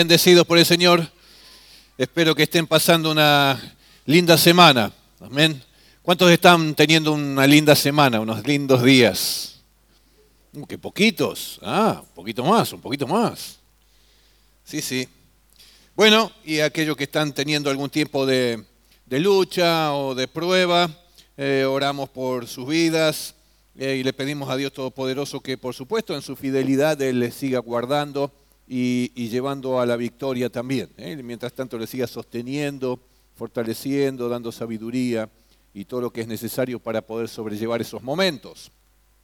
Bendecidos por el Señor, espero que estén pasando una linda semana, amén. ¿Cuántos están teniendo una linda semana, unos lindos días? ¡Qué poquitos! Un poquito más. Sí. Bueno, y aquellos que están teniendo algún tiempo de lucha o de prueba, oramos por sus vidas y le pedimos a Dios Todopoderoso que, por supuesto, en su fidelidad Él les siga guardando y llevando a la victoria también. Mientras tanto le siga sosteniendo, fortaleciendo, dando sabiduría y todo lo que es necesario para poder sobrellevar esos momentos.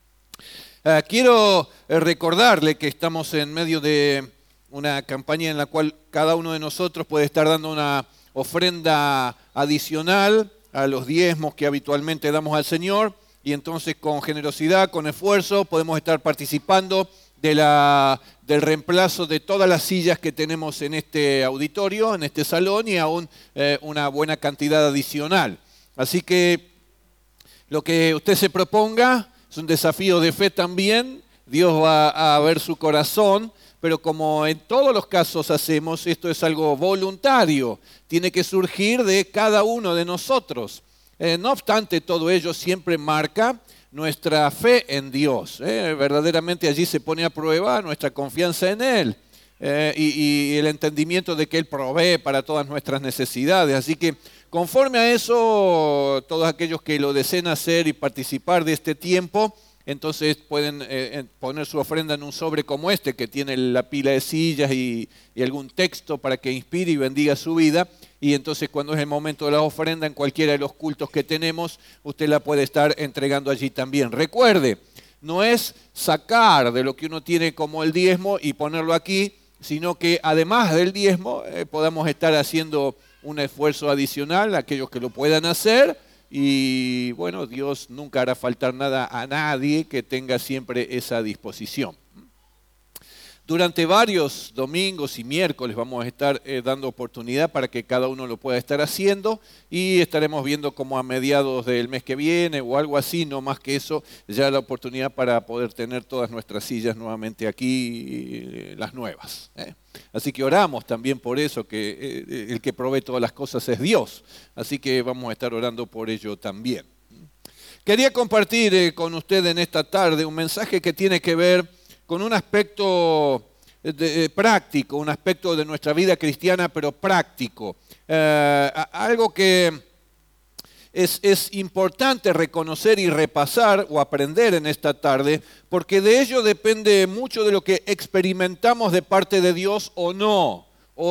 Quiero recordarle que estamos en medio de una campaña en la cual cada uno de nosotros puede estar dando una ofrenda adicional a los diezmos que habitualmente damos al Señor, y entonces con generosidad, con esfuerzo, podemos estar participando del reemplazo de todas las sillas que tenemos en este auditorio, en este salón, y aún una buena cantidad adicional. Así que lo que usted se proponga es un desafío de fe también. Dios va a ver su corazón, pero como en todos los casos hacemos, esto es algo voluntario, tiene que surgir de cada uno de nosotros. No obstante, todo ello siempre marca nuestra fe en Dios. Verdaderamente allí se pone a prueba nuestra confianza en Él y el entendimiento de que Él provee para todas nuestras necesidades. Así que conforme a eso, todos aquellos que lo deseen hacer y participar de este tiempo, entonces pueden poner su ofrenda en un sobre como este, que tiene la pila de sillas y algún texto para que inspire y bendiga su vida. Y entonces cuando es el momento de la ofrenda, en cualquiera de los cultos que tenemos, usted la puede estar entregando allí también. Recuerde, no es sacar de lo que uno tiene como el diezmo y ponerlo aquí, sino que además del diezmo podamos estar haciendo un esfuerzo adicional, aquellos que lo puedan hacer. Y bueno, Dios nunca hará faltar nada a nadie que tenga siempre esa disposición. Durante varios domingos y miércoles vamos a estar dando oportunidad para que cada uno lo pueda estar haciendo, y estaremos viendo como a mediados del mes que viene o algo así, no más que eso, ya la oportunidad para poder tener todas nuestras sillas nuevamente aquí, las nuevas. Así que oramos también por eso, que el que provee todas las cosas es Dios. Así que vamos a estar orando por ello también. Quería compartir con usted en esta tarde un mensaje que tiene que ver con un aspecto práctico, un aspecto de nuestra vida cristiana, pero práctico. Algo que es importante reconocer y repasar o aprender en esta tarde, porque de ello depende mucho de lo que experimentamos de parte de Dios o no.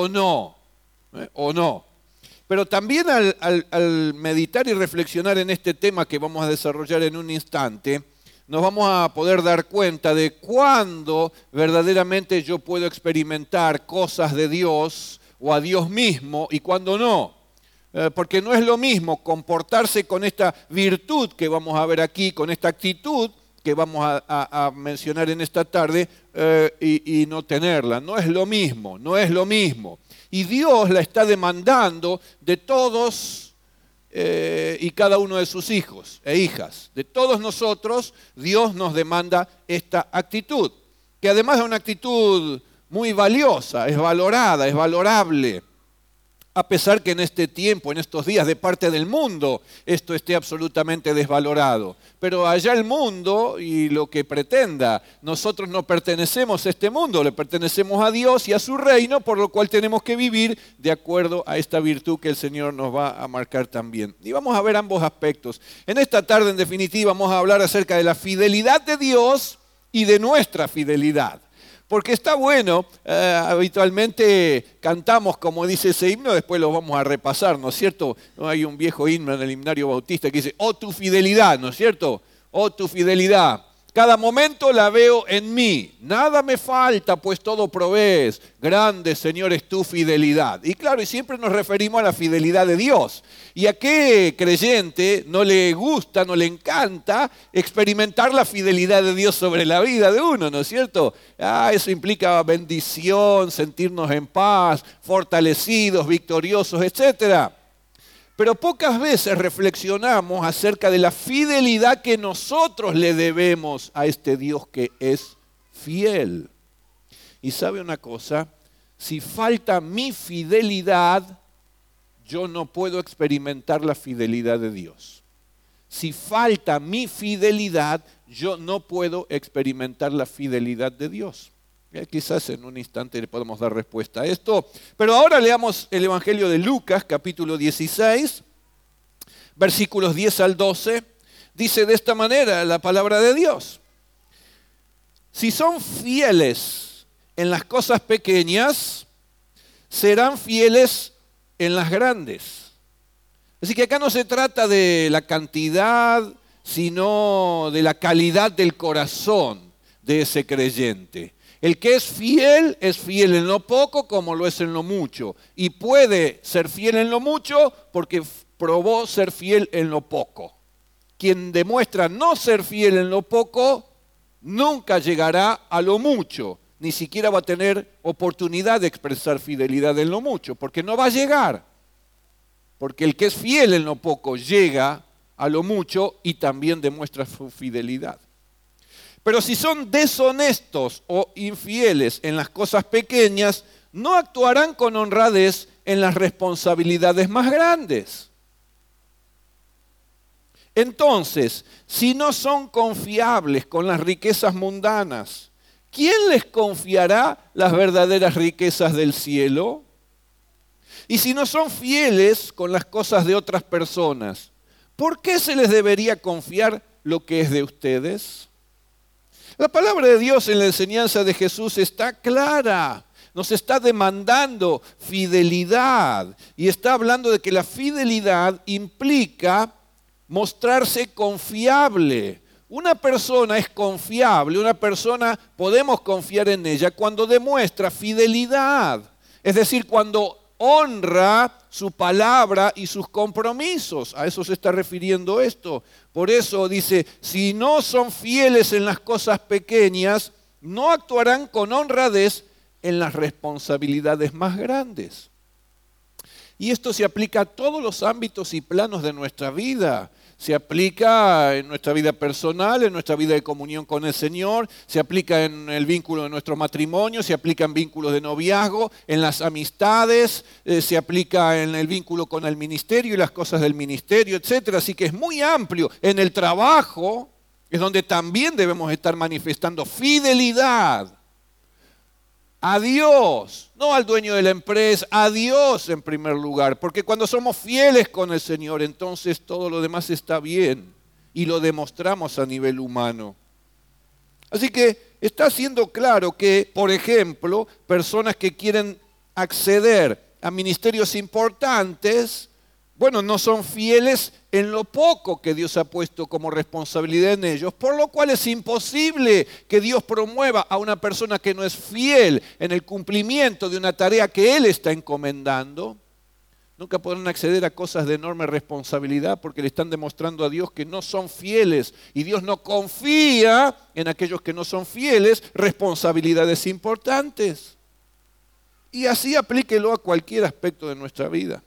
Pero también al meditar y reflexionar en este tema que vamos a desarrollar en un instante, nos vamos a poder dar cuenta de cuándo verdaderamente yo puedo experimentar cosas de Dios o a Dios mismo y cuándo no. Porque no es lo mismo comportarse con esta virtud que vamos a ver aquí, con esta actitud que vamos a mencionar en esta tarde y no tenerla. No es lo mismo. Y Dios la está demandando de todos y cada uno de sus hijos e hijas. De todos nosotros, Dios nos demanda esta actitud, que además es una actitud muy valiosa, es valorada, es valorable, a pesar que en este tiempo, en estos días de parte del mundo, esto esté absolutamente desvalorado. Pero allá el mundo y lo que pretenda, nosotros no pertenecemos a este mundo, le pertenecemos a Dios y a su reino, por lo cual tenemos que vivir de acuerdo a esta virtud que el Señor nos va a marcar también. Y vamos a ver ambos aspectos. En esta tarde, en definitiva, vamos a hablar acerca de la fidelidad de Dios y de nuestra fidelidad. Porque está bueno, habitualmente cantamos como dice ese himno, después lo vamos a repasar, ¿no es cierto? Hay un viejo himno en el himnario bautista que dice, oh tu fidelidad, ¿no es cierto? Oh tu fidelidad. Cada momento la veo en mí, nada me falta, pues todo provees. Grande, Señor, es tu fidelidad. Y claro, y siempre nos referimos a la fidelidad de Dios. ¿Y a qué creyente no le gusta, no le encanta experimentar la fidelidad de Dios sobre la vida de uno, ¿no es cierto? Eso implica bendición, sentirnos en paz, fortalecidos, victoriosos, etcétera. Pero pocas veces reflexionamos acerca de la fidelidad que nosotros le debemos a este Dios que es fiel. Y sabe una cosa, Si falta mi fidelidad, yo no puedo experimentar la fidelidad de Dios. Si falta mi fidelidad, yo no puedo experimentar la fidelidad de Dios. Quizás en un instante le podemos dar respuesta a esto. Pero ahora leamos el Evangelio de Lucas, capítulo 16, versículos 10 al 12. Dice de esta manera la palabra de Dios: si son fieles en las cosas pequeñas, serán fieles en las grandes. Así que acá no se trata de la cantidad, sino de la calidad del corazón de ese creyente. El que es fiel en lo poco como lo es en lo mucho. Y puede ser fiel en lo mucho porque probó ser fiel en lo poco. Quien demuestra no ser fiel en lo poco, nunca llegará a lo mucho. Ni siquiera va a tener oportunidad de expresar fidelidad en lo mucho, porque no va a llegar. Porque el que es fiel en lo poco llega a lo mucho y también demuestra su fidelidad. Pero si son deshonestos o infieles en las cosas pequeñas, no actuarán con honradez en las responsabilidades más grandes. Entonces, si no son confiables con las riquezas mundanas, ¿quién les confiará las verdaderas riquezas del cielo? Y si no son fieles con las cosas de otras personas, ¿por qué se les debería confiar lo que es de ustedes? La palabra de Dios en la enseñanza de Jesús está clara. Nos está demandando fidelidad y está hablando de que la fidelidad implica mostrarse confiable. Una persona es confiable, una persona podemos confiar en ella cuando demuestra fidelidad. Es decir, cuando honra su palabra y sus compromisos. A eso se está refiriendo esto. Por eso dice, si no son fieles en las cosas pequeñas, no actuarán con honradez en las responsabilidades más grandes. Y esto se aplica a todos los ámbitos y planos de nuestra vida. Se aplica en nuestra vida personal, en nuestra vida de comunión con el Señor, se aplica en el vínculo de nuestro matrimonio, se aplica en vínculos de noviazgo, en las amistades, se aplica en el vínculo con el ministerio y las cosas del ministerio, etc. Así que es muy amplio. En el trabajo es donde también debemos estar manifestando fidelidad a Dios, no al dueño de la empresa, a Dios en primer lugar, porque cuando somos fieles con el Señor, entonces todo lo demás está bien y lo demostramos a nivel humano. Así que está siendo claro que, por ejemplo, personas que quieren acceder a ministerios importantes, bueno, no son fieles en lo poco que Dios ha puesto como responsabilidad en ellos, por lo cual es imposible que Dios promueva a una persona que no es fiel en el cumplimiento de una tarea que Él está encomendando. Nunca podrán acceder a cosas de enorme responsabilidad porque le están demostrando a Dios que no son fieles y Dios no confía en aquellos que no son fieles responsabilidades importantes. Y así aplíquelo a cualquier aspecto de nuestra vida.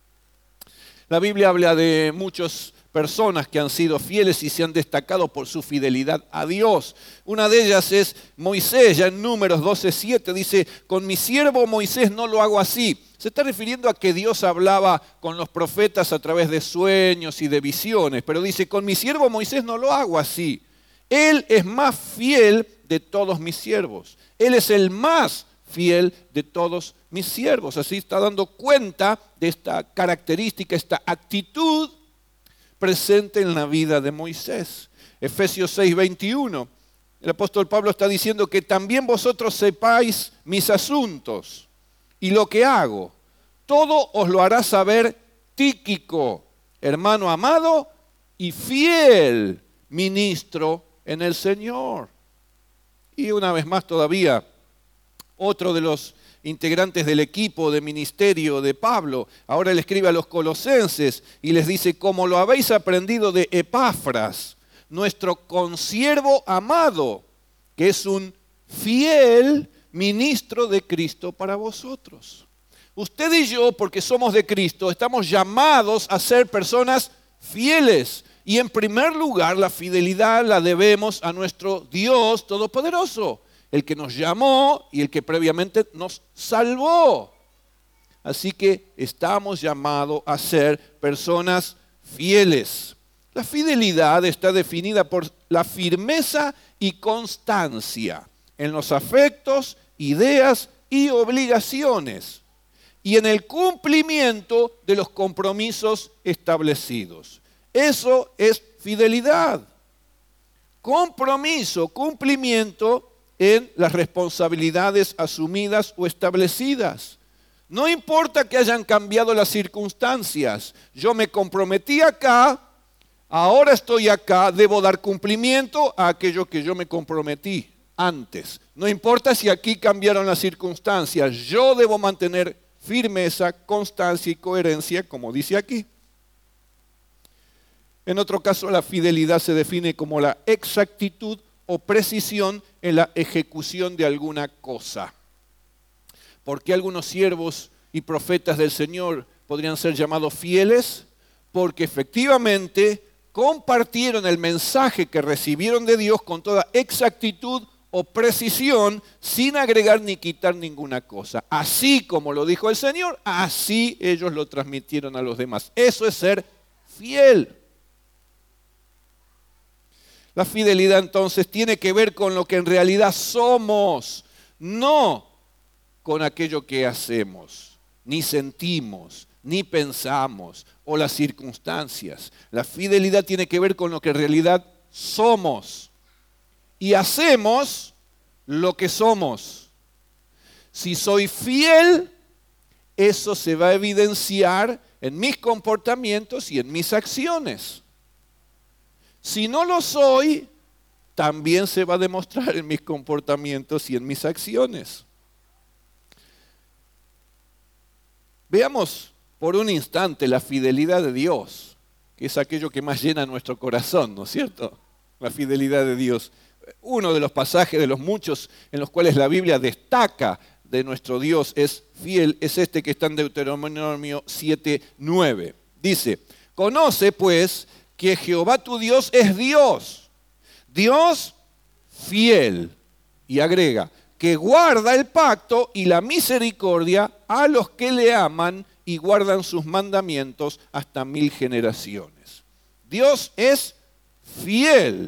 La Biblia habla de muchas personas que han sido fieles y se han destacado por su fidelidad a Dios. Una de ellas es Moisés, ya en Números 12:7 dice, con mi siervo Moisés no lo hago así. Se está refiriendo a que Dios hablaba con los profetas a través de sueños y de visiones, pero dice, con mi siervo Moisés no lo hago así. Él es más fiel de todos mis siervos. Él es el más fiel de todos mis siervos. Así está dando cuenta de esta característica, esta actitud presente en la vida de Moisés. Efesios 6:21. El apóstol Pablo está diciendo que también vosotros sepáis mis asuntos y lo que hago. Todo os lo hará saber Tíquico, hermano amado y fiel ministro en el Señor. Y una vez más todavía, otro de los integrantes del equipo de ministerio de Pablo, ahora le escribe a los colosenses y les dice, como lo habéis aprendido de Epafras, nuestro consiervo amado, que es un fiel ministro de Cristo para vosotros. Usted y yo, porque somos de Cristo, estamos llamados a ser personas fieles. Y en primer lugar, la fidelidad la debemos a nuestro Dios Todopoderoso. el que nos llamó y el que previamente nos salvó. Así que estamos llamados a ser personas fieles. La fidelidad está definida por la firmeza y constancia en los afectos, ideas y obligaciones, y en el cumplimiento de los compromisos establecidos. Eso es fidelidad. Compromiso, cumplimiento en las responsabilidades asumidas o establecidas. No importa que hayan cambiado las circunstancias. Yo me comprometí acá, ahora estoy acá, debo dar cumplimiento a aquello que yo me comprometí antes. No importa si aquí cambiaron las circunstancias, yo debo mantener firmeza, constancia y coherencia, como dice aquí. En otro caso, la fidelidad se define como la exactitud o precisión en la ejecución de alguna cosa. ¿Por qué algunos siervos y profetas del Señor podrían ser llamados fieles? Porque efectivamente compartieron el mensaje que recibieron de Dios con toda exactitud o precisión, sin agregar ni quitar ninguna cosa. Así como lo dijo el Señor, así ellos lo transmitieron a los demás. Eso es ser fiel. La fidelidad entonces tiene que ver con lo que en realidad somos, no con aquello que hacemos, ni sentimos, ni pensamos, o las circunstancias. La fidelidad tiene que ver con lo que en realidad somos. Y hacemos lo que somos. Si soy fiel, eso se va a evidenciar en mis comportamientos y en mis acciones. Si no lo soy, también se va a demostrar en mis comportamientos y en mis acciones. Veamos por un instante la fidelidad de Dios, que es aquello que más llena nuestro corazón, ¿no es cierto? La fidelidad de Dios. Uno de los pasajes de los muchos en los cuales la Biblia destaca de nuestro Dios es fiel, es este que está en Deuteronomio 7:9. Dice, conoce pues que Jehová tu Dios es Dios, Dios fiel. Y agrega, que guarda el pacto y la misericordia a los que le aman y guardan sus mandamientos hasta 1000 generaciones. Dios es fiel.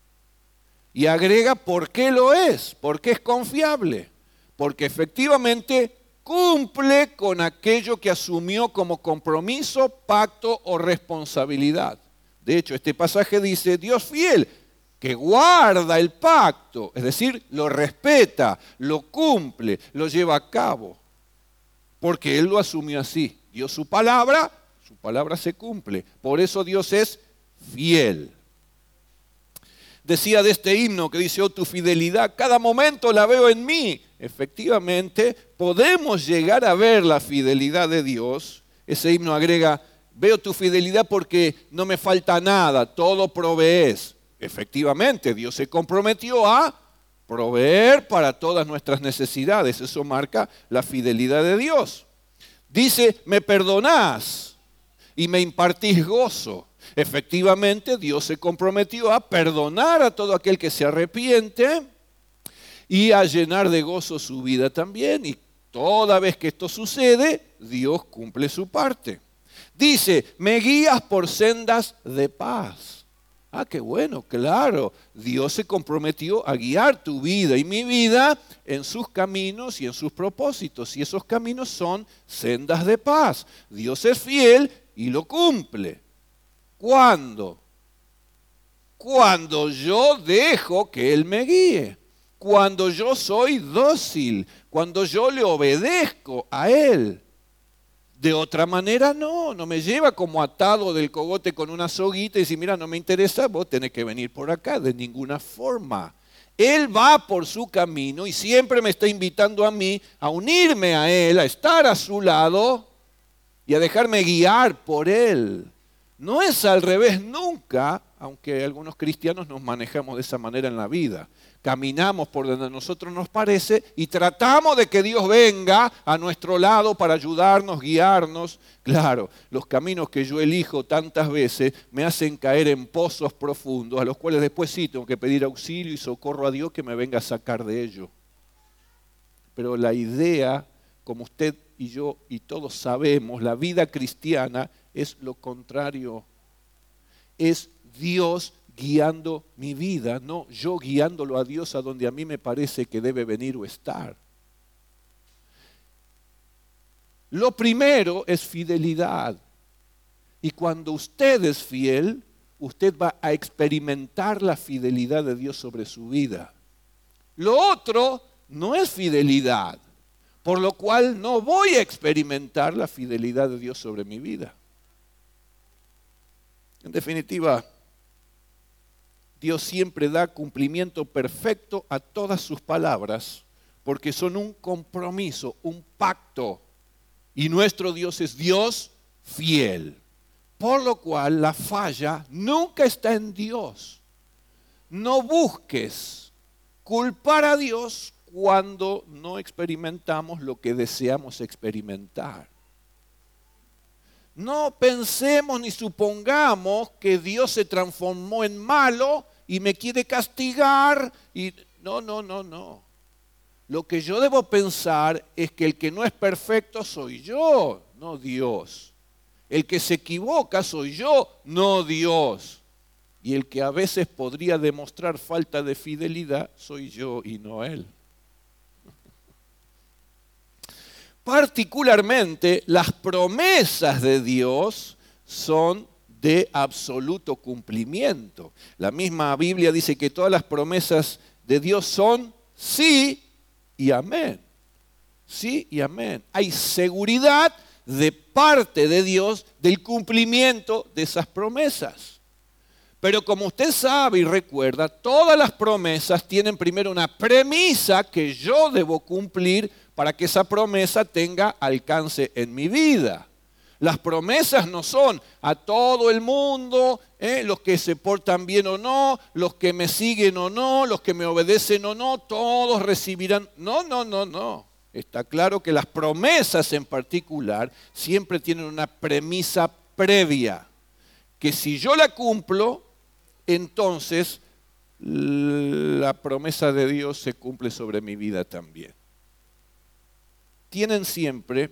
Y agrega por qué lo es, porque es confiable, porque efectivamente cumple con aquello que asumió como compromiso, pacto o responsabilidad. De hecho, este pasaje dice, Dios fiel, que guarda el pacto, es decir, lo respeta, lo cumple, lo lleva a cabo, porque Él lo asumió así. Dio su palabra se cumple. Por eso Dios es fiel. Decía de este himno que dice, oh, tu fidelidad, cada momento la veo en mí. Efectivamente, podemos llegar a ver la fidelidad de Dios. Ese himno agrega, veo tu fidelidad porque no me falta nada, todo provees. Efectivamente, Dios se comprometió a proveer para todas nuestras necesidades. Eso marca la fidelidad de Dios. Dice, me perdonás y me impartís gozo. Efectivamente, Dios se comprometió a perdonar a todo aquel que se arrepiente y a llenar de gozo su vida también. Y toda vez que esto sucede, Dios cumple su parte. Dice, me guías por sendas de paz. Ah, qué bueno, claro. Dios se comprometió a guiar tu vida y mi vida en sus caminos y en sus propósitos. Y esos caminos son sendas de paz. Dios es fiel y lo cumple. ¿Cuándo? Cuando yo dejo que Él me guíe. Cuando yo soy dócil. Cuando yo le obedezco a Él. De otra manera no me lleva como atado del cogote con una soguita y dice, mira, no me interesa, vos tenés que venir por acá, de ninguna forma. Él va por su camino y siempre me está invitando a mí a unirme a Él, a estar a su lado y a dejarme guiar por Él. No es al revés nunca, aunque algunos cristianos nos manejamos de esa manera en la vida. Caminamos por donde a nosotros nos parece y tratamos de que Dios venga a nuestro lado para ayudarnos, guiarnos. Claro, los caminos que yo elijo tantas veces me hacen caer en pozos profundos, a los cuales después sí tengo que pedir auxilio y socorro a Dios que me venga a sacar de ello. Pero la idea, como usted y yo y todos sabemos, la vida cristiana es lo contrario. Es Dios guiando mi vida, no yo guiándolo a Dios a donde a mí me parece que debe venir o estar. Lo primero es fidelidad. Y cuando usted es fiel, usted va a experimentar la fidelidad de Dios sobre su vida. Lo otro no es fidelidad, por lo cual no voy a experimentar la fidelidad de Dios sobre mi vida. En definitiva, Dios siempre da cumplimiento perfecto a todas sus palabras, porque son un compromiso, un pacto. Y nuestro Dios es Dios fiel. Por lo cual la falla nunca está en Dios. No busques culpar a Dios cuando no experimentamos lo que deseamos experimentar. No pensemos ni supongamos que Dios se transformó en malo y me quiere castigar. No. Lo que yo debo pensar es que el que no es perfecto soy yo, no Dios. El que se equivoca soy yo, no Dios. Y el que a veces podría demostrar falta de fidelidad soy yo y no Él. Particularmente, las promesas de Dios son de absoluto cumplimiento. La misma Biblia dice que todas las promesas de Dios son sí y amén. Sí y amén. Hay seguridad de parte de Dios del cumplimiento de esas promesas. Pero como usted sabe y recuerda, todas las promesas tienen primero una premisa que yo debo cumplir para que esa promesa tenga alcance en mi vida. Las promesas no son a todo el mundo, los que se portan bien o no, los que me siguen o no, los que me obedecen o no, todos recibirán. No. Está claro que las promesas en particular siempre tienen una premisa previa, que si yo la cumplo, entonces la promesa de Dios se cumple sobre mi vida también. Tienen siempre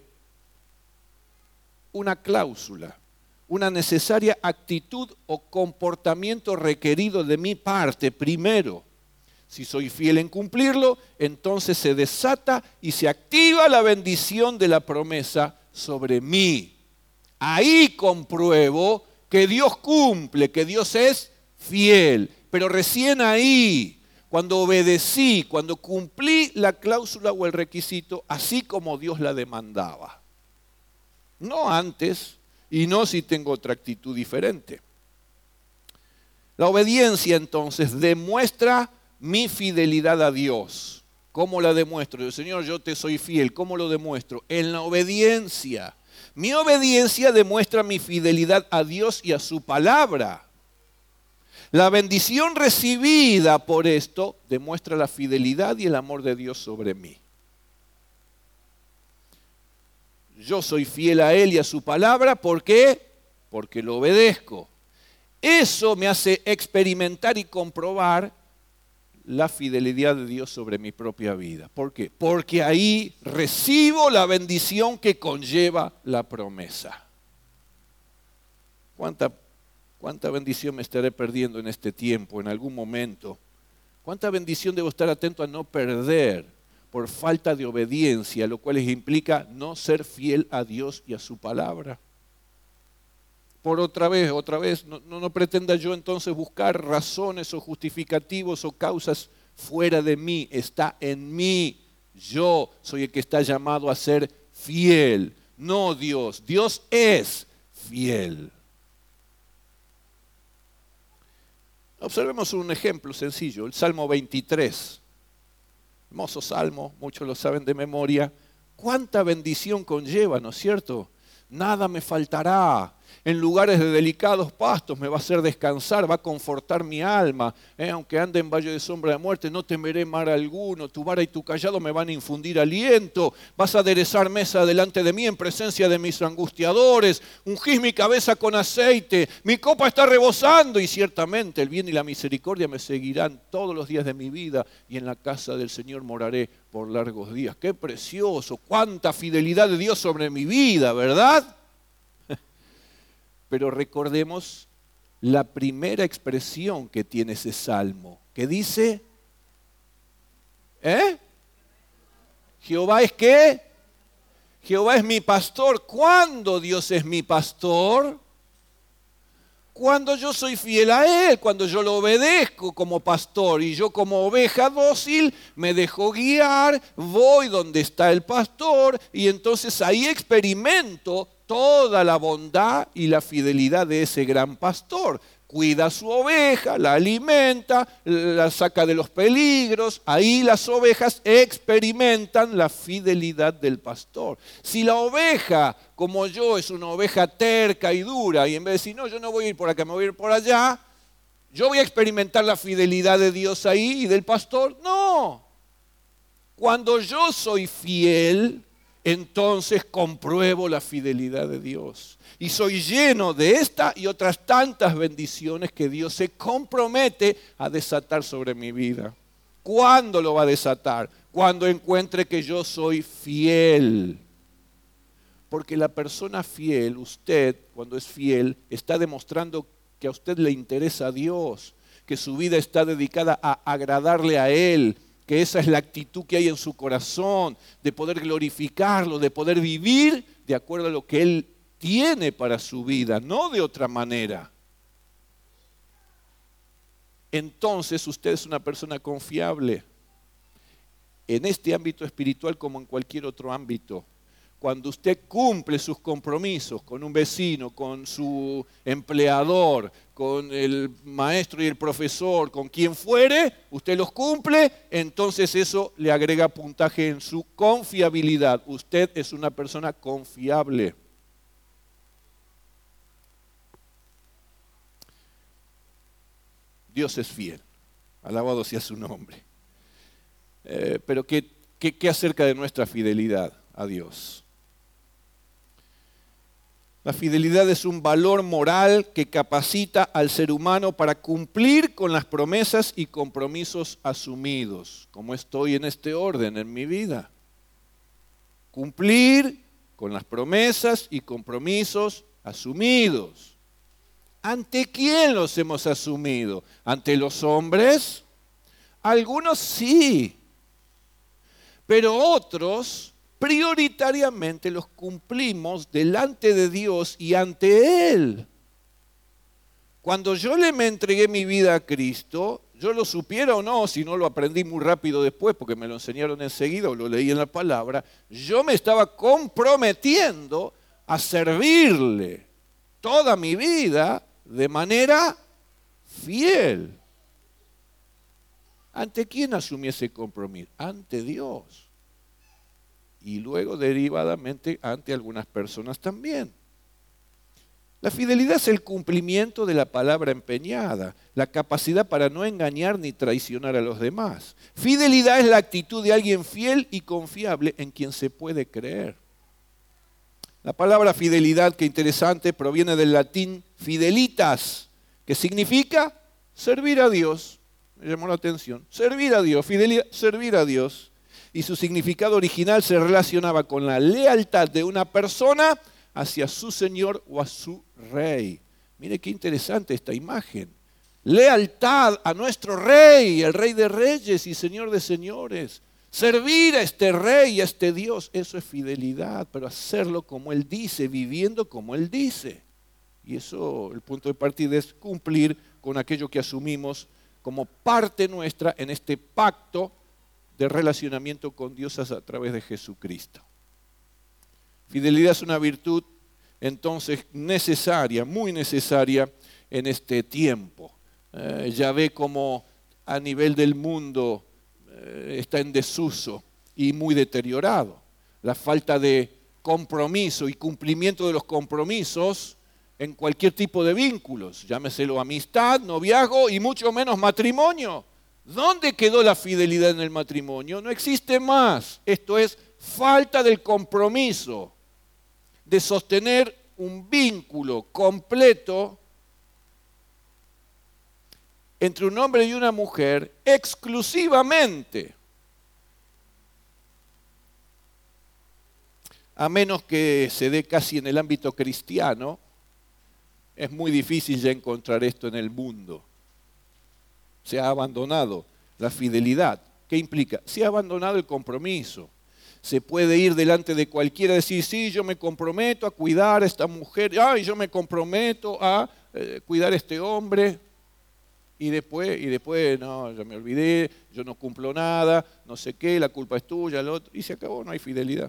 una cláusula, una necesaria actitud o comportamiento requerido de mi parte primero. Si soy fiel en cumplirlo, entonces se desata y se activa la bendición de la promesa sobre mí. Ahí compruebo que Dios cumple, que Dios es fiel, pero recién ahí, cuando obedecí, cuando cumplí la cláusula o el requisito, así como Dios la demandaba. No antes, y no si tengo otra actitud diferente. La obediencia entonces demuestra mi fidelidad a Dios. ¿Cómo la demuestro? Señor, yo te soy fiel. ¿Cómo lo demuestro? En la obediencia. Mi obediencia demuestra mi fidelidad a Dios y a su palabra. La bendición recibida por esto demuestra la fidelidad y el amor de Dios sobre mí. Yo soy fiel a Él y a su palabra, ¿por qué? Porque lo obedezco. Eso me hace experimentar y comprobar la fidelidad de Dios sobre mi propia vida. ¿Por qué? Porque ahí recibo la bendición que conlleva la promesa. ¿Cuánta bendición me estaré perdiendo en este tiempo, en algún momento? ¿Cuánta bendición debo estar atento a no perder por falta de obediencia, lo cual implica no ser fiel a Dios y a su palabra? Por otra vez, no pretenda yo entonces buscar razones o justificativos o causas fuera de mí. Está en mí. Yo soy el que está llamado a ser fiel, no Dios. Dios es fiel. Observemos un ejemplo sencillo, el Salmo 23. Hermoso salmo, muchos lo saben de memoria. Cuánta bendición conlleva, ¿no es cierto? Nada me faltará. En lugares de delicados pastos me va a hacer descansar, va a confortar mi alma. Aunque ande en valle de sombra de muerte, no temeré mal alguno. Tu vara y tu callado me van a infundir aliento. Vas a aderezar mesa delante de mí en presencia de mis angustiadores. Ungís mi cabeza con aceite. Mi copa está rebosando y ciertamente el bien y la misericordia me seguirán todos los días de mi vida. Y en la casa del Señor moraré por largos días. ¡Qué precioso! ¡Cuánta fidelidad de Dios sobre mi vida!, ¿verdad? Pero recordemos la primera expresión que tiene ese salmo, que dice, ¿Jehová es qué? Jehová es mi pastor. ¿Cuándo Dios es mi pastor? Cuando yo soy fiel a Él, cuando yo lo obedezco como pastor y yo como oveja dócil me dejo guiar, voy donde está el pastor y entonces ahí experimento toda la bondad y la fidelidad de ese gran pastor. Cuida a su oveja, la alimenta, la saca de los peligros. Ahí las ovejas experimentan la fidelidad del pastor. Si la oveja, como yo, es una oveja terca y dura, y en vez de decir, no, yo no voy a ir por acá, me voy a ir por allá, yo voy a experimentar la fidelidad de Dios ahí y del pastor. No. Cuando yo soy fiel, entonces compruebo la fidelidad de Dios. Y soy lleno de esta y otras tantas bendiciones que Dios se compromete a desatar sobre mi vida. ¿Cuándo lo va a desatar? Cuando encuentre que yo soy fiel. Porque la persona fiel, usted, cuando es fiel, está demostrando que a usted le interesa a Dios, que su vida está dedicada a agradarle a Él, que esa es la actitud que hay en su corazón, de poder glorificarlo, de poder vivir de acuerdo a lo que Él tiene para su vida, no de otra manera. Entonces usted es una persona confiable en este ámbito espiritual como en cualquier otro ámbito. Cuando usted cumple sus compromisos con un vecino, con su empleador, con el maestro y el profesor, con quien fuere, usted los cumple, entonces eso le agrega puntaje en su confiabilidad. Usted es una persona confiable. Dios es fiel, alabado sea su nombre. Pero ¿qué acerca de nuestra fidelidad a Dios? La fidelidad es un valor moral que capacita al ser humano para cumplir con las promesas y compromisos asumidos, como estoy en este orden en mi vida. Cumplir con las promesas y compromisos asumidos. ¿Ante quién los hemos asumido? ¿Ante los hombres? Algunos sí, pero otros prioritariamente los cumplimos delante de Dios y ante Él. Cuando yo me entregué mi vida a Cristo, yo lo supiera o no, si no lo aprendí muy rápido después porque me lo enseñaron enseguida o lo leí en la palabra, yo me estaba comprometiendo a servirle toda mi vida de manera fiel. ¿Ante quién asumí ese compromiso? Ante Dios. Y luego derivadamente ante algunas personas también. La fidelidad es el cumplimiento de la palabra empeñada, la capacidad para no engañar ni traicionar a los demás. Fidelidad es la actitud de alguien fiel y confiable en quien se puede creer. La palabra fidelidad, qué interesante, proviene del latín fidelitas, que significa servir a Dios. Me llamó la atención. Servir a Dios, fidelidad, servir a Dios. Y su significado original se relacionaba con la lealtad de una persona hacia su Señor o a su Rey. Mire qué interesante esta imagen. Lealtad a nuestro Rey, el Rey de Reyes y Señor de Señores. Servir a este Rey y a este Dios, eso es fidelidad, pero hacerlo como Él dice, viviendo como Él dice. Y eso, el punto de partida es cumplir con aquello que asumimos como parte nuestra en este pacto de relacionamiento con Dios a través de Jesucristo. Fidelidad es una virtud entonces necesaria, muy necesaria en este tiempo. Ya ve cómo a nivel del mundo está en desuso y muy deteriorado. La falta de compromiso y cumplimiento de los compromisos en cualquier tipo de vínculos, llámeselo amistad, noviazgo y mucho menos matrimonio. ¿Dónde quedó la fidelidad en el matrimonio? No existe más. Esto es falta del compromiso de sostener un vínculo completo entre un hombre y una mujer exclusivamente. A menos que se dé casi en el ámbito cristiano, es muy difícil ya encontrar esto en el mundo. Se ha abandonado la fidelidad. ¿Qué implica? Se ha abandonado el compromiso. Se puede ir delante de cualquiera y decir, sí, yo me comprometo a cuidar a esta mujer, ay, yo me comprometo a cuidar a este hombre. Y después, no, ya me olvidé, yo no cumplo nada, no sé qué, la culpa es tuya, el otro, y se acabó, no hay fidelidad.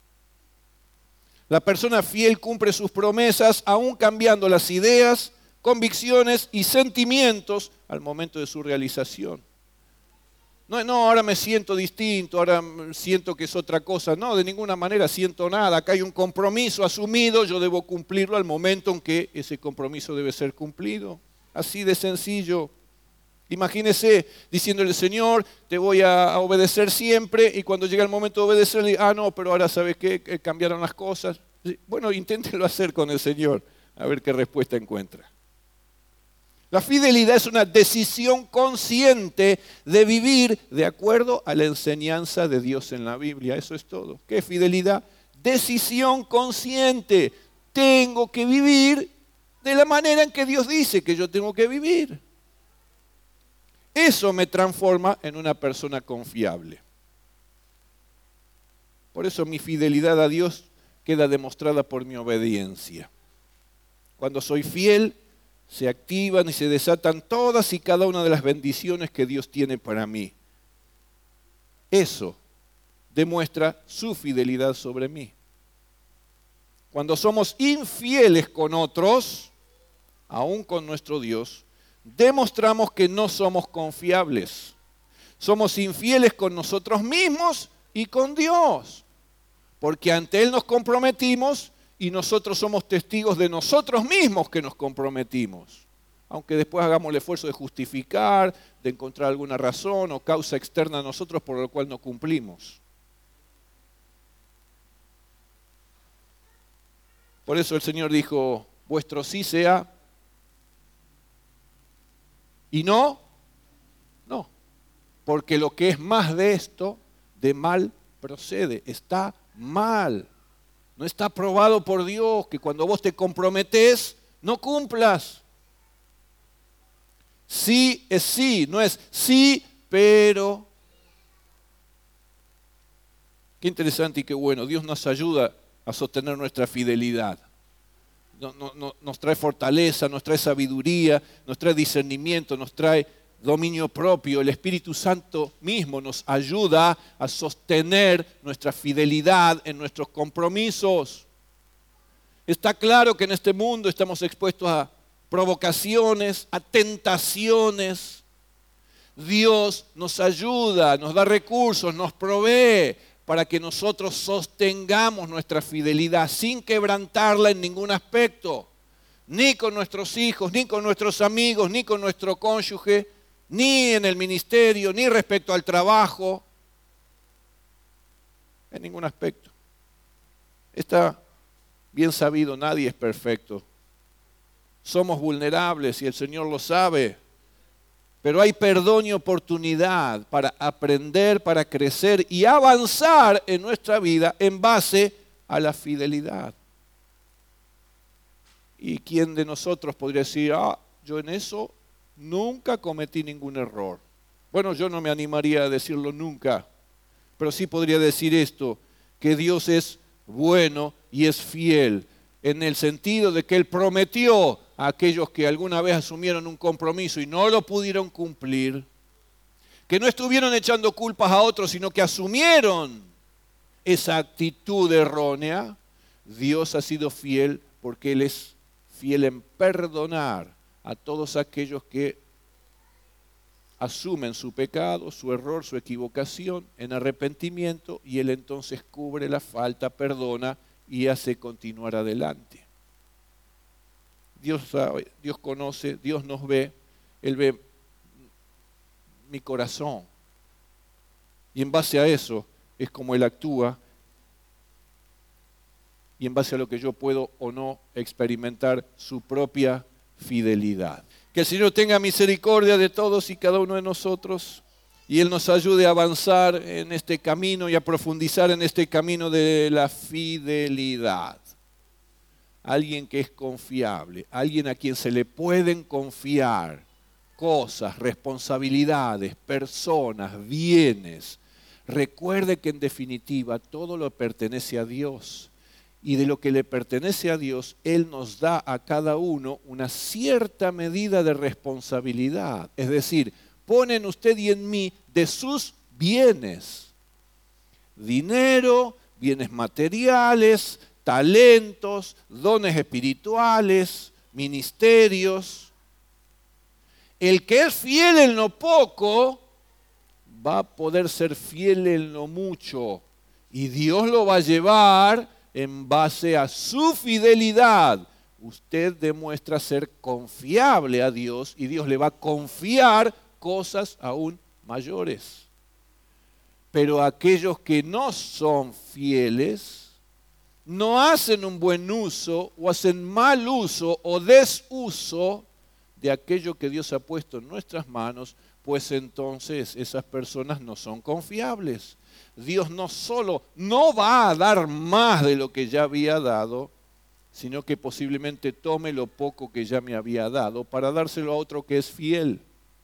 La persona fiel cumple sus promesas aún cambiando las ideas, convicciones y sentimientos al momento de su realización. No, ahora me siento distinto, ahora siento que es otra cosa. No, de ninguna manera siento nada. Acá hay un compromiso asumido, yo debo cumplirlo al momento en que ese compromiso debe ser cumplido. Así de sencillo. Imagínese diciéndole, Señor, te voy a obedecer siempre, y cuando llega el momento de obedecerle, no, pero ahora ¿sabes qué? Cambiaron las cosas. Bueno, inténtelo hacer con el Señor, a ver qué respuesta encuentra. La fidelidad es una decisión consciente de vivir de acuerdo a la enseñanza de Dios en la Biblia. Eso es todo. ¿Qué es fidelidad? Decisión consciente. Tengo que vivir de la manera en que Dios dice que yo tengo que vivir. Eso me transforma en una persona confiable. Por eso mi fidelidad a Dios queda demostrada por mi obediencia. Cuando soy fiel, se activan y se desatan todas y cada una de las bendiciones que Dios tiene para mí. Eso demuestra su fidelidad sobre mí. Cuando somos infieles con otros, aún con nuestro Dios, demostramos que no somos confiables. Somos infieles con nosotros mismos y con Dios, porque ante Él nos comprometimos y nosotros somos testigos de nosotros mismos que nos comprometimos. Aunque después hagamos el esfuerzo de justificar, de encontrar alguna razón o causa externa a nosotros por la cual no cumplimos. Por eso el Señor dijo, vuestro sí sea y no, porque lo que es más de esto, de mal procede, está mal. No está aprobado por Dios que cuando vos te comprometés, no cumplas. Sí es sí, no es sí, pero. Qué interesante y qué bueno. Dios nos ayuda a sostener nuestra fidelidad. Nos trae fortaleza, nos trae sabiduría, nos trae discernimiento, nos trae dominio propio. El Espíritu Santo mismo nos ayuda a sostener nuestra fidelidad en nuestros compromisos. Está claro que en este mundo estamos expuestos a provocaciones, a tentaciones. Dios nos ayuda, nos da recursos, nos provee para que nosotros sostengamos nuestra fidelidad sin quebrantarla en ningún aspecto, ni con nuestros hijos, ni con nuestros amigos, ni con nuestro cónyuge, ni en el ministerio, ni respecto al trabajo, en ningún aspecto. Está bien sabido, nadie es perfecto. Somos vulnerables y el Señor lo sabe. Pero hay perdón y oportunidad para aprender, para crecer y avanzar en nuestra vida en base a la fidelidad. ¿Y quién de nosotros podría decir, yo en eso nunca cometí ningún error? Bueno, yo no me animaría a decirlo nunca, pero sí podría decir esto, que Dios es bueno y es fiel, en el sentido de que Él prometió a aquellos que alguna vez asumieron un compromiso y no lo pudieron cumplir, que no estuvieron echando culpas a otros, sino que asumieron esa actitud errónea. Dios ha sido fiel porque Él es fiel en perdonar a todos aquellos que asumen su pecado, su error, su equivocación en arrepentimiento, y Él entonces cubre la falta, perdona y hace continuar adelante. Dios sabe, Dios conoce, Dios nos ve, Él ve mi corazón. Y en base a eso es como Él actúa y en base a lo que yo puedo o no experimentar su propia fidelidad. Que el Señor tenga misericordia de todos y cada uno de nosotros y Él nos ayude a avanzar en este camino y a profundizar en este camino de la fidelidad. Alguien que es confiable, alguien a quien se le pueden confiar cosas, responsabilidades, personas, bienes. Recuerde que en definitiva todo lo pertenece a Dios. Y de lo que le pertenece a Dios, Él nos da a cada uno una cierta medida de responsabilidad. Es decir, pone en usted y en mí de sus bienes. Dinero, bienes materiales, talentos, dones espirituales, ministerios. El que es fiel en lo poco, va a poder ser fiel en lo mucho. Y Dios lo va a llevar en base a su fidelidad. Usted demuestra ser confiable a Dios y Dios le va a confiar cosas aún mayores. Pero aquellos que no son fieles, no hacen un buen uso o hacen mal uso o desuso de aquello que Dios ha puesto en nuestras manos, pues entonces esas personas no son confiables. Dios no solo no va a dar más de lo que ya había dado, sino que posiblemente tome lo poco que ya me había dado para dárselo a otro que es fiel.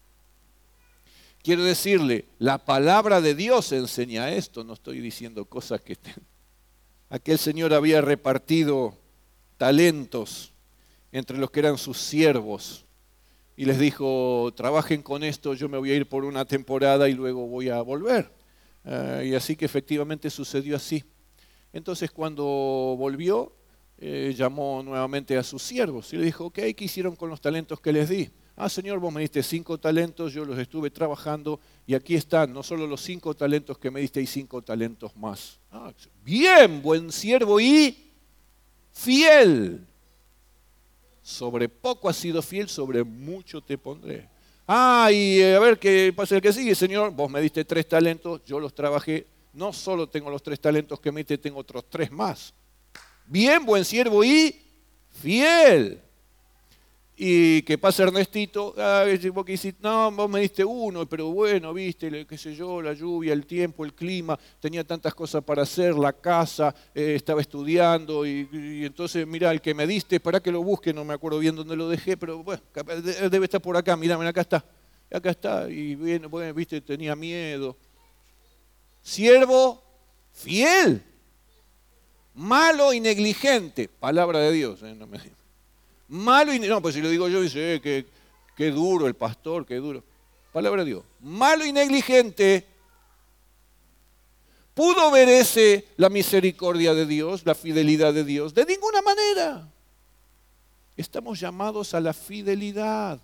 Quiero decirle, la palabra de Dios enseña esto, no estoy diciendo cosas que... Aquel señor había repartido talentos entre los que eran sus siervos y les dijo, trabajen con esto, yo me voy a ir por una temporada y luego voy a volver. Y así que efectivamente sucedió así. Entonces cuando volvió, llamó nuevamente a sus siervos y le dijo, ok, ¿qué hicieron con los talentos que les di? Ah, Señor, vos me diste 5 talentos, yo los estuve trabajando y aquí están, no solo los 5 talentos que me diste, hay 5 talentos más. Ah, bien, buen siervo y fiel. Sobre poco has sido fiel, sobre mucho te pondré. Ah, y a ver qué pasa el que sigue, Señor, vos me diste 3 talentos, yo los trabajé, no solo tengo los 3 talentos que me diste, tengo otros 3 más. Bien, buen siervo y fiel. ¿Y qué pasa, Ernestito? Vos que hiciste, no, vos me diste 1, pero bueno, viste, qué sé yo, la lluvia, el tiempo, el clima, tenía tantas cosas para hacer, la casa, estaba estudiando y entonces, mirá, el que me diste, para que lo busque, no me acuerdo bien dónde lo dejé, pero bueno, debe estar por acá, mirá, acá está, y bueno, viste, tenía miedo. Siervo fiel, malo y negligente, palabra de Dios, no me digo. Malo y no, pues si lo digo yo, dice, qué duro el pastor, qué duro. Palabra de Dios. Malo y negligente. ¿Pudo ver ese la misericordia de Dios, la fidelidad de Dios? De ninguna manera. Estamos llamados a la fidelidad.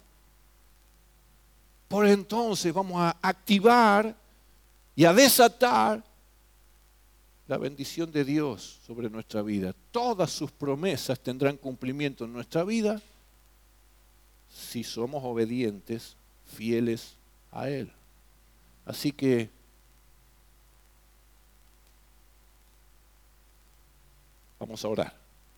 Por entonces vamos a activar y a desatar la bendición de Dios sobre nuestra vida. Todas sus promesas tendrán cumplimiento en nuestra vida si somos obedientes, fieles a Él. Así que vamos a orar.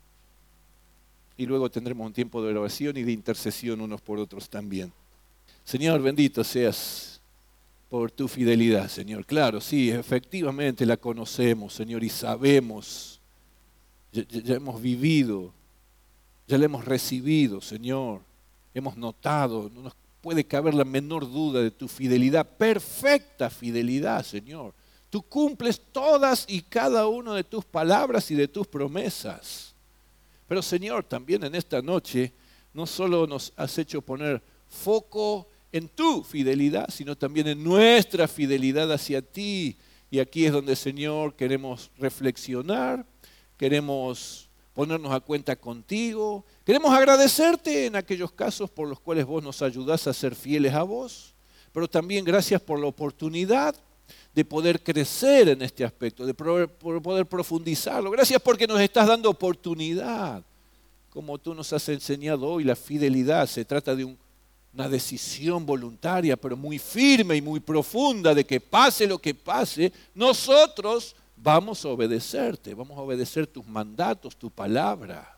Y luego tendremos un tiempo de oración y de intercesión unos por otros también. Señor, bendito seas por tu fidelidad, Señor. Claro, sí, efectivamente la conocemos, Señor, y sabemos, ya hemos vivido, ya la hemos recibido, Señor. Hemos notado, no nos puede caber la menor duda de tu fidelidad, perfecta fidelidad, Señor. Tú cumples todas y cada una de tus palabras y de tus promesas. Pero, Señor, también en esta noche, no solo nos has hecho poner foco en tu fidelidad, sino también en nuestra fidelidad hacia ti. Y aquí es donde, Señor, queremos reflexionar, queremos ponernos a cuenta contigo, queremos agradecerte en aquellos casos por los cuales vos nos ayudás a ser fieles a vos, pero también gracias por la oportunidad de poder crecer en este aspecto, de poder profundizarlo. Gracias porque nos estás dando oportunidad como tú nos has enseñado hoy, la fidelidad se trata de una decisión voluntaria, pero muy firme y muy profunda de que pase lo que pase, nosotros vamos a obedecerte, vamos a obedecer tus mandatos, tu palabra,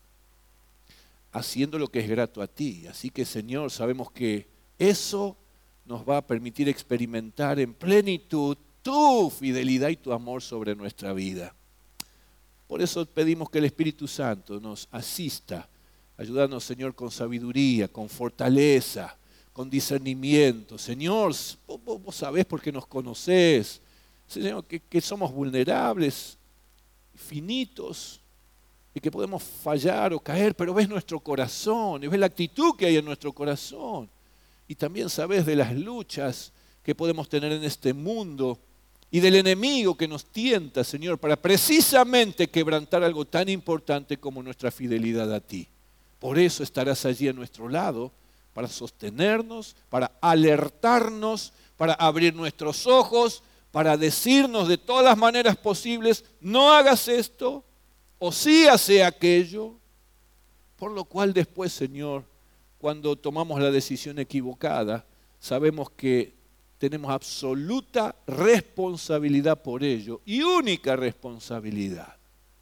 haciendo lo que es grato a ti. Así que, Señor, sabemos que eso nos va a permitir experimentar en plenitud tu fidelidad y tu amor sobre nuestra vida. Por eso pedimos que el Espíritu Santo nos asista. Ayúdanos, Señor, con sabiduría, con fortaleza, con discernimiento. Señor, vos sabés porque nos conocés. Señor, que somos vulnerables, finitos, y que podemos fallar o caer, pero ves nuestro corazón, y ves la actitud que hay en nuestro corazón. Y también sabés de las luchas que podemos tener en este mundo y del enemigo que nos tienta, Señor, para precisamente quebrantar algo tan importante como nuestra fidelidad a ti. Por eso estarás allí a nuestro lado, para sostenernos, para alertarnos, para abrir nuestros ojos, para decirnos de todas las maneras posibles, no hagas esto, o sí hace aquello. Por lo cual después, Señor, cuando tomamos la decisión equivocada, sabemos que tenemos absoluta responsabilidad por ello y única responsabilidad.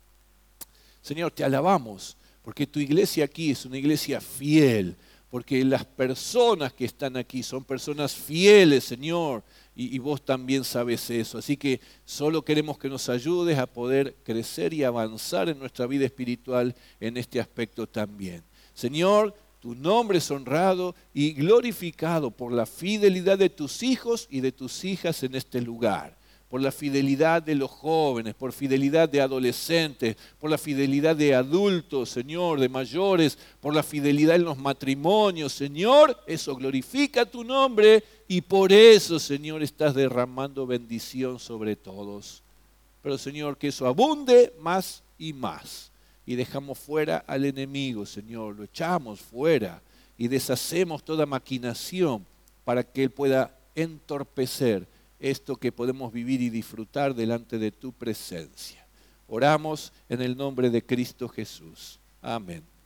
Señor, te alabamos porque tu iglesia aquí es una iglesia fiel, porque las personas que están aquí son personas fieles, Señor, y vos también sabes eso. Así que solo queremos que nos ayudes a poder crecer y avanzar en nuestra vida espiritual en este aspecto también. Señor, tu nombre es honrado y glorificado por la fidelidad de tus hijos y de tus hijas en este lugar, por la fidelidad de los jóvenes, por fidelidad de adolescentes, por la fidelidad de adultos, Señor, de mayores, por la fidelidad en los matrimonios, Señor, eso glorifica tu nombre y por eso, Señor, estás derramando bendición sobre todos. Pero, Señor, que eso abunde más y más. Y dejamos fuera al enemigo, Señor, lo echamos fuera y deshacemos toda maquinación para que Él pueda entorpecer esto que podemos vivir y disfrutar delante de tu presencia. Oramos en el nombre de Cristo Jesús. Amén.